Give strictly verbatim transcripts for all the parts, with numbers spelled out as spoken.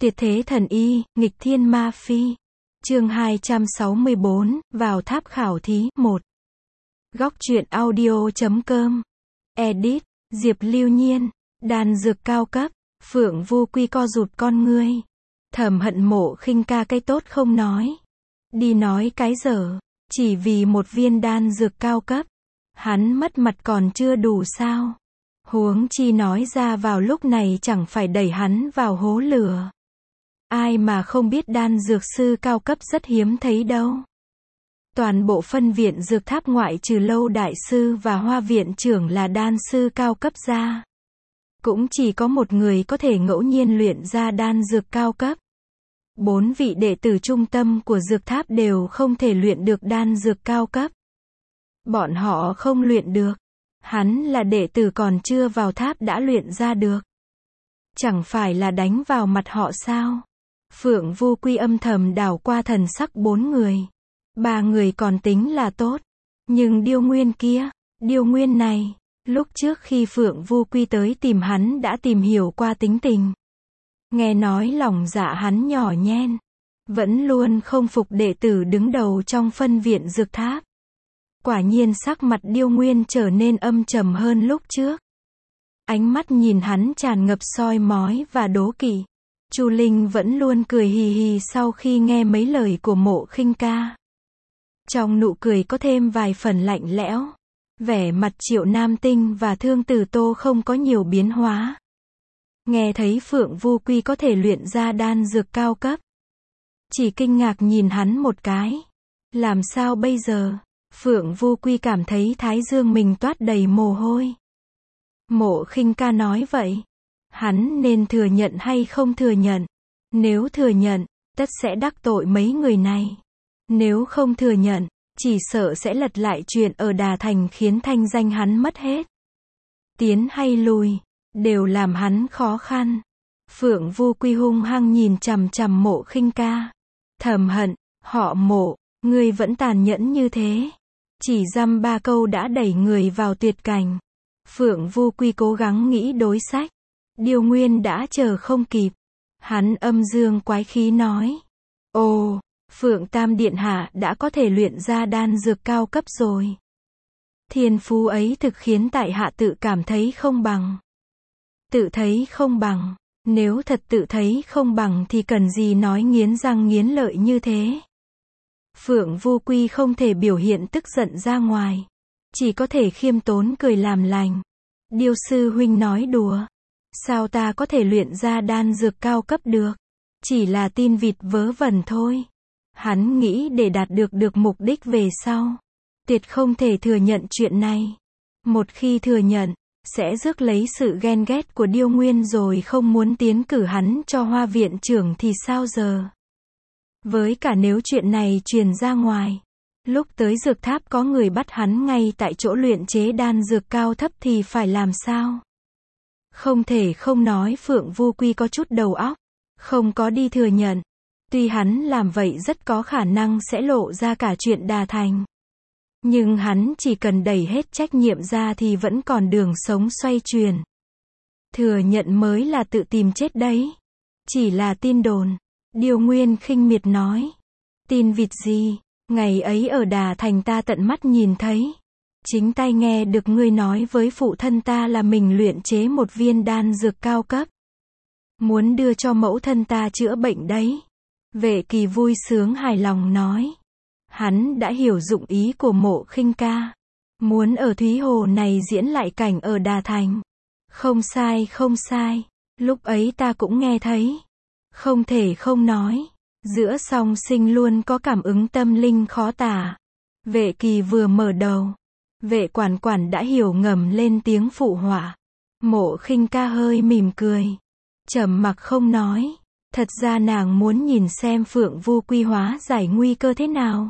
Tuyệt thế thần y, nghịch thiên ma phi. Chương hai trăm sáu mươi bốn, vào tháp khảo thí, một. Góc truyện audio chấm com. Edit, Diệp Lưu Nhiên. Đan dược cao cấp. Phượng Vu Quy co rụt con ngươi. Thầm hận Mộ Khinh ca cái tốt không nói. Đi nói cái dở. Chỉ vì một viên đan dược cao cấp. Hắn mất mặt còn chưa đủ sao. Huống chi nói ra vào lúc này chẳng phải đẩy hắn vào hố lửa. Ai mà không biết đan dược sư cao cấp rất hiếm thấy đâu. Toàn bộ phân viện dược tháp ngoại trừ Lâu đại sư và Hoa viện trưởng là đan sư cao cấp ra. Cũng chỉ có một người có thể ngẫu nhiên luyện ra đan dược cao cấp. Bốn vị đệ tử trung tâm của dược tháp đều không thể luyện được đan dược cao cấp. Bọn họ không luyện được. Hắn là đệ tử còn chưa vào tháp đã luyện ra được. Chẳng phải là đánh vào mặt họ sao? Phượng Vu Quy âm thầm đảo qua thần sắc bốn người. Ba người còn tính là tốt. Nhưng Điêu Nguyên kia, Điêu Nguyên này, lúc trước khi Phượng Vu Quy tới tìm hắn đã tìm hiểu qua tính tình. Nghe nói lòng dạ hắn nhỏ nhen. Vẫn luôn không phục đệ tử đứng đầu trong phân viện dược tháp. Quả nhiên sắc mặt Điêu Nguyên trở nên âm trầm hơn lúc trước. Ánh mắt nhìn hắn tràn ngập soi mói và đố kỵ. Chu Linh vẫn luôn cười hì hì sau khi nghe mấy lời của Mộ Khinh ca. Trong nụ cười có thêm vài phần lạnh lẽo. Vẻ mặt Triệu Nam Tinh và Thương Tử Tô không có nhiều biến hóa. Nghe thấy Phượng Vu Quy có thể luyện ra đan dược cao cấp. Chỉ kinh ngạc nhìn hắn một cái. Làm sao bây giờ? Phượng Vu Quy cảm thấy thái dương mình toát đầy mồ hôi. Mộ Khinh ca nói vậy. Hắn nên thừa nhận hay không thừa nhận? Nếu thừa nhận, tất sẽ đắc tội mấy người này. Nếu không thừa nhận, chỉ sợ sẽ lật lại chuyện ở Đà Thành khiến thanh danh hắn mất hết. Tiến hay lùi, đều làm hắn khó khăn. Phượng Vu Quy hung hăng nhìn chằm chằm Mộ Khinh ca. Thầm hận, họ Mộ, ngươi vẫn tàn nhẫn như thế. Chỉ dăm ba câu đã đẩy người vào tuyệt cảnh. Phượng Vu Quy cố gắng nghĩ đối sách. Điêu Nguyên đã chờ không kịp. Hắn âm dương quái khí nói. Ồ, Phượng Tam Điện Hạ đã có thể luyện ra đan dược cao cấp rồi. Thiên phú ấy thực khiến tại hạ tự cảm thấy không bằng. Tự thấy không bằng. Nếu thật tự thấy không bằng thì cần gì nói nghiến răng nghiến lợi như thế. Phượng Vu Quy không thể biểu hiện tức giận ra ngoài. Chỉ có thể khiêm tốn cười làm lành. Điêu sư huynh nói đùa. Sao ta có thể luyện ra đan dược cao cấp được? Chỉ là tin vịt vớ vẩn thôi. Hắn nghĩ để đạt được được mục đích về sau. Tuyệt không thể thừa nhận chuyện này. Một khi thừa nhận, sẽ rước lấy sự ghen ghét của Điêu Nguyên rồi không muốn tiến cử hắn cho Hoa viện trưởng thì sao giờ? Với cả nếu chuyện này truyền ra ngoài. Lúc tới dược tháp có người bắt hắn ngay tại chỗ luyện chế đan dược cao thấp thì phải làm sao? Không thể không nói Phượng Vu Quy có chút đầu óc. Không có đi thừa nhận. Tuy hắn làm vậy rất có khả năng sẽ lộ ra cả chuyện Đà Thành. Nhưng hắn chỉ cần đẩy hết trách nhiệm ra thì vẫn còn đường sống xoay chuyển. Thừa nhận mới là tự tìm chết đấy. Chỉ là tin đồn. Điêu Nguyên khinh miệt nói. Tin vịt gì? Ngày ấy ở Đà Thành ta tận mắt nhìn thấy. Chính tai nghe được ngươi nói với phụ thân ta là mình luyện chế một viên đan dược cao cấp. Muốn đưa cho mẫu thân ta chữa bệnh đấy. Vệ Kỳ vui sướng hài lòng nói. Hắn đã hiểu dụng ý của Mộ Khinh ca. Muốn ở Thúy Hồ này diễn lại cảnh ở Đà Thành. Không sai không sai. Lúc ấy ta cũng nghe thấy. Không thể không nói. Giữa song sinh luôn có cảm ứng tâm linh khó tả. Vệ Kỳ vừa mở đầu. Vệ Quản Quản đã hiểu ngầm lên tiếng phụ họa. Mộ Khinh ca hơi mỉm cười. Trầm mặc không nói. Thật ra nàng muốn nhìn xem Phượng Vu Quy hóa giải nguy cơ thế nào.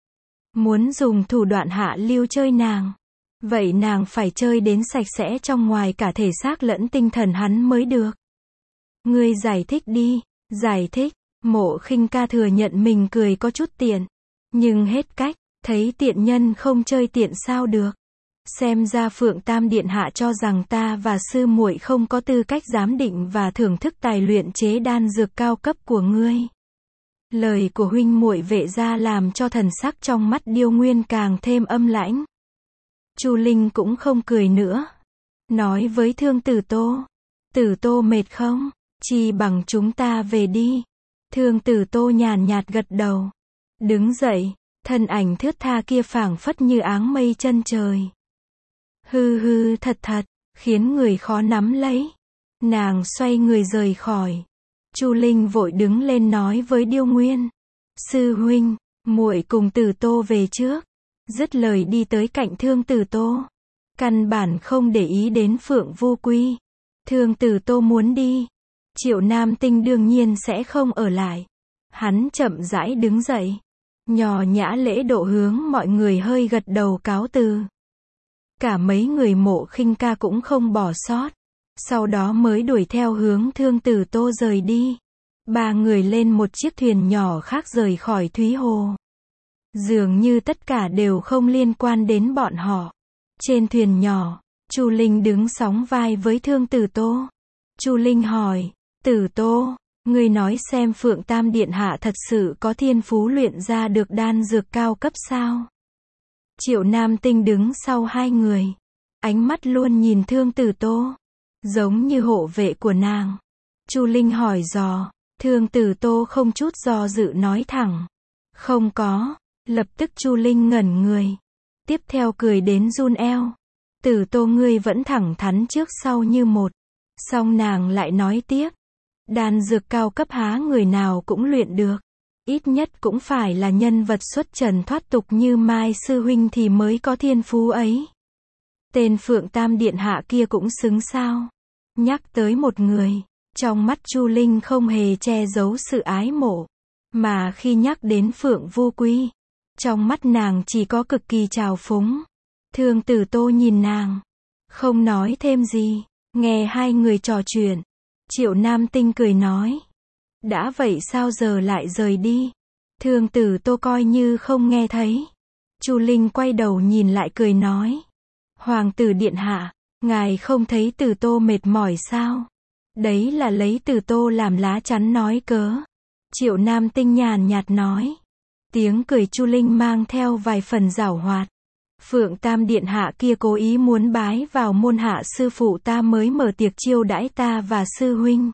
Muốn dùng thủ đoạn hạ lưu chơi nàng. Vậy nàng phải chơi đến sạch sẽ trong ngoài cả thể xác lẫn tinh thần hắn mới được. Ngươi giải thích đi. Giải thích. Mộ Khinh ca thừa nhận mình cười có chút tiện. Nhưng hết cách. Thấy tiện nhân không chơi tiện sao được. Xem ra Phượng Tam Điện Hạ cho rằng ta và sư muội không có tư cách giám định và thưởng thức tài luyện chế đan dược cao cấp của ngươi. Lời của huynh muội Vệ gia làm cho thần sắc trong mắt Điêu Nguyên càng thêm âm lãnh. Chu Linh cũng không cười nữa. Nói với Thương Tử Tô. Tử Tô mệt không? Chi bằng chúng ta về đi. Thương Tử Tô nhàn nhạt gật đầu. Đứng dậy, thân ảnh thướt tha kia phảng phất như áng mây chân trời. Hư hư thật thật, khiến người khó nắm lấy. Nàng xoay người rời khỏi. Chu Linh vội đứng lên nói với Điêu Nguyên. Sư huynh, muội cùng Tử Tô về trước. Dứt lời đi tới cạnh Thương Tử Tô. Căn bản không để ý đến Phượng Vô Quy. Thương Tử Tô muốn đi. Triệu Nam Tinh đương nhiên sẽ không ở lại. Hắn chậm rãi đứng dậy. Nhò nhã lễ độ hướng mọi người hơi gật đầu cáo từ. Cả mấy người Mộ Khinh Ca cũng không bỏ sót. Sau đó mới đuổi theo hướng Thương Tử Tô rời đi. Ba người lên một chiếc thuyền nhỏ khác rời khỏi Thúy Hồ. Dường như tất cả đều không liên quan đến bọn họ. Trên thuyền nhỏ, Chu Linh đứng sóng vai với Thương Tử Tô. Chu Linh hỏi, Tử Tô, ngươi nói xem Phượng Tam Điện Hạ thật sự có thiên phú luyện ra được đan dược cao cấp sao? Triệu Nam Tinh đứng sau hai người. Ánh mắt luôn nhìn Thương Tử Tô. Giống như hộ vệ của nàng. Chu Linh hỏi dò. Thương Tử Tô không chút do dự nói thẳng. Không có. Lập tức Chu Linh ngẩn người. Tiếp theo cười đến run eo. Tử Tô ngươi vẫn thẳng thắn trước sau như một. Xong nàng lại nói tiếp. Đan dược cao cấp há người nào cũng luyện được. Ít nhất cũng phải là nhân vật xuất trần thoát tục như Mai sư huynh thì mới có thiên phú ấy. Tên Phượng Tam Điện Hạ kia cũng xứng sao. Nhắc tới một người, trong mắt Chu Linh không hề che giấu sự ái mộ. Mà khi nhắc đến Phượng Vô Quy, trong mắt nàng chỉ có cực kỳ trào phúng. Thương Tử Tô nhìn nàng, không nói thêm gì, nghe hai người trò chuyện. Triệu Nam Tinh cười nói. Đã vậy sao giờ lại rời đi? Thương Tử Tô coi như không nghe thấy. Chu Linh quay đầu nhìn lại cười nói. Hoàng tử Điện Hạ, ngài không thấy Tử Tô mệt mỏi sao? Đấy là lấy Tử Tô làm lá chắn nói cớ. Triệu Nam Tinh nhàn nhạt nói. Tiếng cười Chu Linh mang theo vài phần giảo hoạt. Phượng Tam Điện Hạ kia cố ý muốn bái vào môn hạ sư phụ ta mới mở tiệc chiêu đãi ta và sư huynh.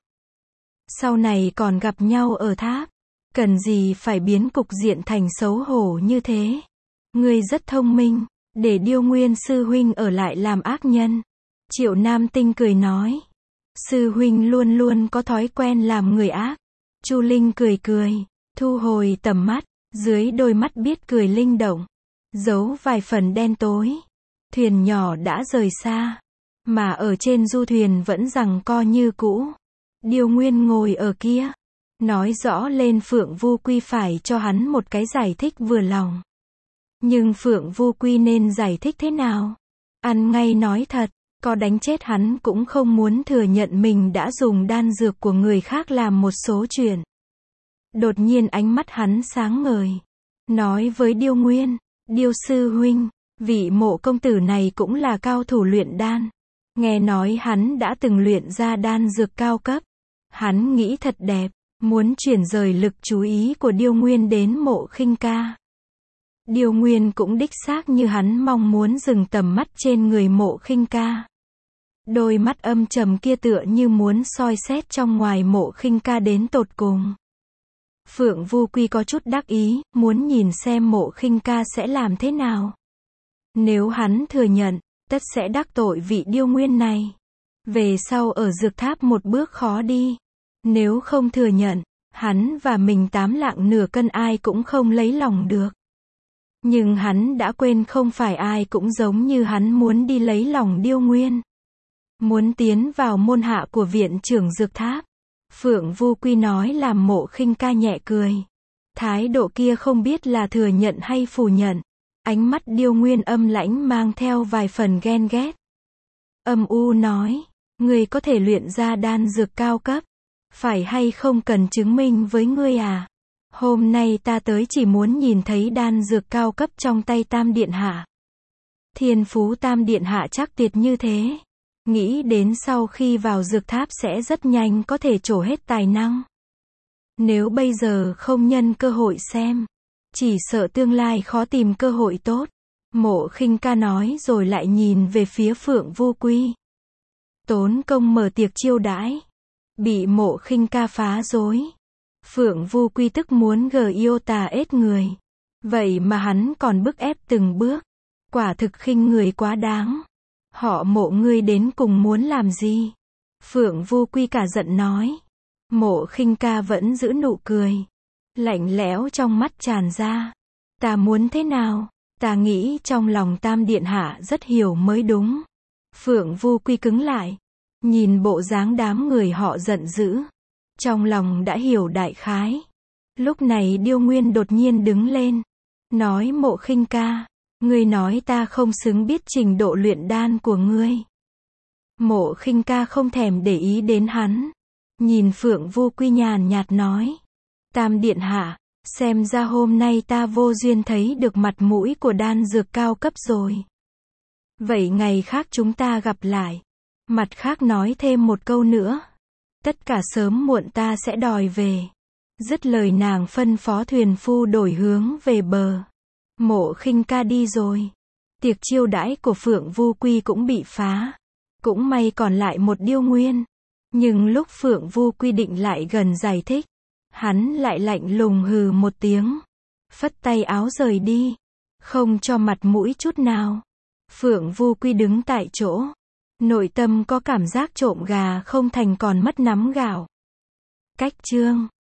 Sau này còn gặp nhau ở tháp. Cần gì phải biến cục diện thành xấu hổ như thế? Ngươi rất thông minh, để Điêu Nguyên sư huynh ở lại làm ác nhân. Triệu Nam Tinh cười nói. Sư huynh luôn luôn có thói quen làm người ác. Chu Linh cười cười, thu hồi tầm mắt, dưới đôi mắt biết cười linh động, giấu vài phần đen tối. Thuyền nhỏ đã rời xa, mà ở trên du thuyền vẫn giằng co như cũ. Điêu Nguyên ngồi ở kia, nói rõ lên Phượng Vô Quy phải cho hắn một cái giải thích vừa lòng. Nhưng Phượng Vô Quy nên giải thích thế nào? Ăn ngay nói thật, có đánh chết hắn cũng không muốn thừa nhận mình đã dùng đan dược của người khác làm một số chuyện. Đột nhiên ánh mắt hắn sáng ngời, nói với Điêu Nguyên, Điêu sư huynh, vị Mộ công tử này cũng là cao thủ luyện đan. Nghe nói hắn đã từng luyện ra đan dược cao cấp. Hắn nghĩ thật đẹp, muốn chuyển rời lực chú ý của Điêu Nguyên đến Mộ Khinh Ca. Điêu Nguyên cũng đích xác như hắn mong muốn dừng tầm mắt trên người Mộ Khinh Ca. Đôi mắt âm trầm kia tựa như muốn soi xét trong ngoài Mộ Khinh Ca đến tột cùng. Phượng Vô Quy có chút đắc ý, muốn nhìn xem Mộ Khinh Ca sẽ làm thế nào. Nếu hắn thừa nhận, tất sẽ đắc tội vị Điêu Nguyên này. Về sau ở dược tháp một bước khó đi. Nếu không thừa nhận, hắn và mình tám lạng nửa cân ai cũng không lấy lòng được. Nhưng hắn đã quên không phải ai cũng giống như hắn muốn đi lấy lòng Điêu Nguyên. Muốn tiến vào môn hạ của viện trưởng dược tháp. Phượng Vô Quy nói làm Mộ Khinh Ca nhẹ cười. Thái độ kia không biết là thừa nhận hay phủ nhận. Ánh mắt Điêu Nguyên âm lãnh mang theo vài phần ghen ghét. Âm u nói, ngươi có thể luyện ra đan dược cao cấp. Phải hay không cần chứng minh với ngươi à? Hôm nay ta tới chỉ muốn nhìn thấy đan dược cao cấp trong tay Tam Điện Hạ. Thiên phú Tam Điện Hạ chắc tuyệt như thế. Nghĩ đến sau khi vào dược tháp sẽ rất nhanh có thể trổ hết tài năng. Nếu bây giờ không nhân cơ hội xem, chỉ sợ tương lai khó tìm cơ hội tốt. Mộ Khinh Ca nói rồi lại nhìn về phía Phượng Vu Quy. Tốn công mở tiệc chiêu đãi, bị Mộ Khinh Ca phá rối. Phượng Vu Quy tức muốn gờ yêu tà ết người. Vậy mà hắn còn bức ép từng bước. Quả thực khinh người quá đáng. Họ Mộ ngươi đến cùng muốn làm gì? Phượng Vu Quy cả giận nói. Mộ Khinh Ca vẫn giữ nụ cười. Lạnh lẽo trong mắt tràn ra. Ta muốn thế nào? Ta nghĩ trong lòng Tam Điện Hạ rất hiểu mới đúng. Phượng Vu Quy cứng lại. Nhìn bộ dáng đám người họ giận dữ. Trong lòng đã hiểu đại khái. Lúc này Điêu Nguyên đột nhiên đứng lên. Nói Mộ Khinh Ca. Ngươi nói ta không xứng biết trình độ luyện đan của ngươi. Mộ Khinh Ca không thèm để ý đến hắn. Nhìn Phượng Vu Quy nhàn nhạt nói. Tam Điện Hạ, xem ra hôm nay ta vô duyên thấy được mặt mũi của đan dược cao cấp rồi. Vậy ngày khác chúng ta gặp lại. Mặt khác nói thêm một câu nữa. Tất cả sớm muộn ta sẽ đòi về. Dứt lời nàng phân phó thuyền phu đổi hướng về bờ. Mộ Khinh Ca đi rồi. Tiệc chiêu đãi của Phượng Vu Quy cũng bị phá. Cũng may còn lại một Điêu Nguyên. Nhưng lúc Phượng Vu Quy định lại gần giải thích, hắn lại lạnh lùng hừ một tiếng. Phất tay áo rời đi. Không cho mặt mũi chút nào. Phượng Vu Quy đứng tại chỗ. Nội tâm có cảm giác trộm gà không thành còn mất nắm gạo. Cách chương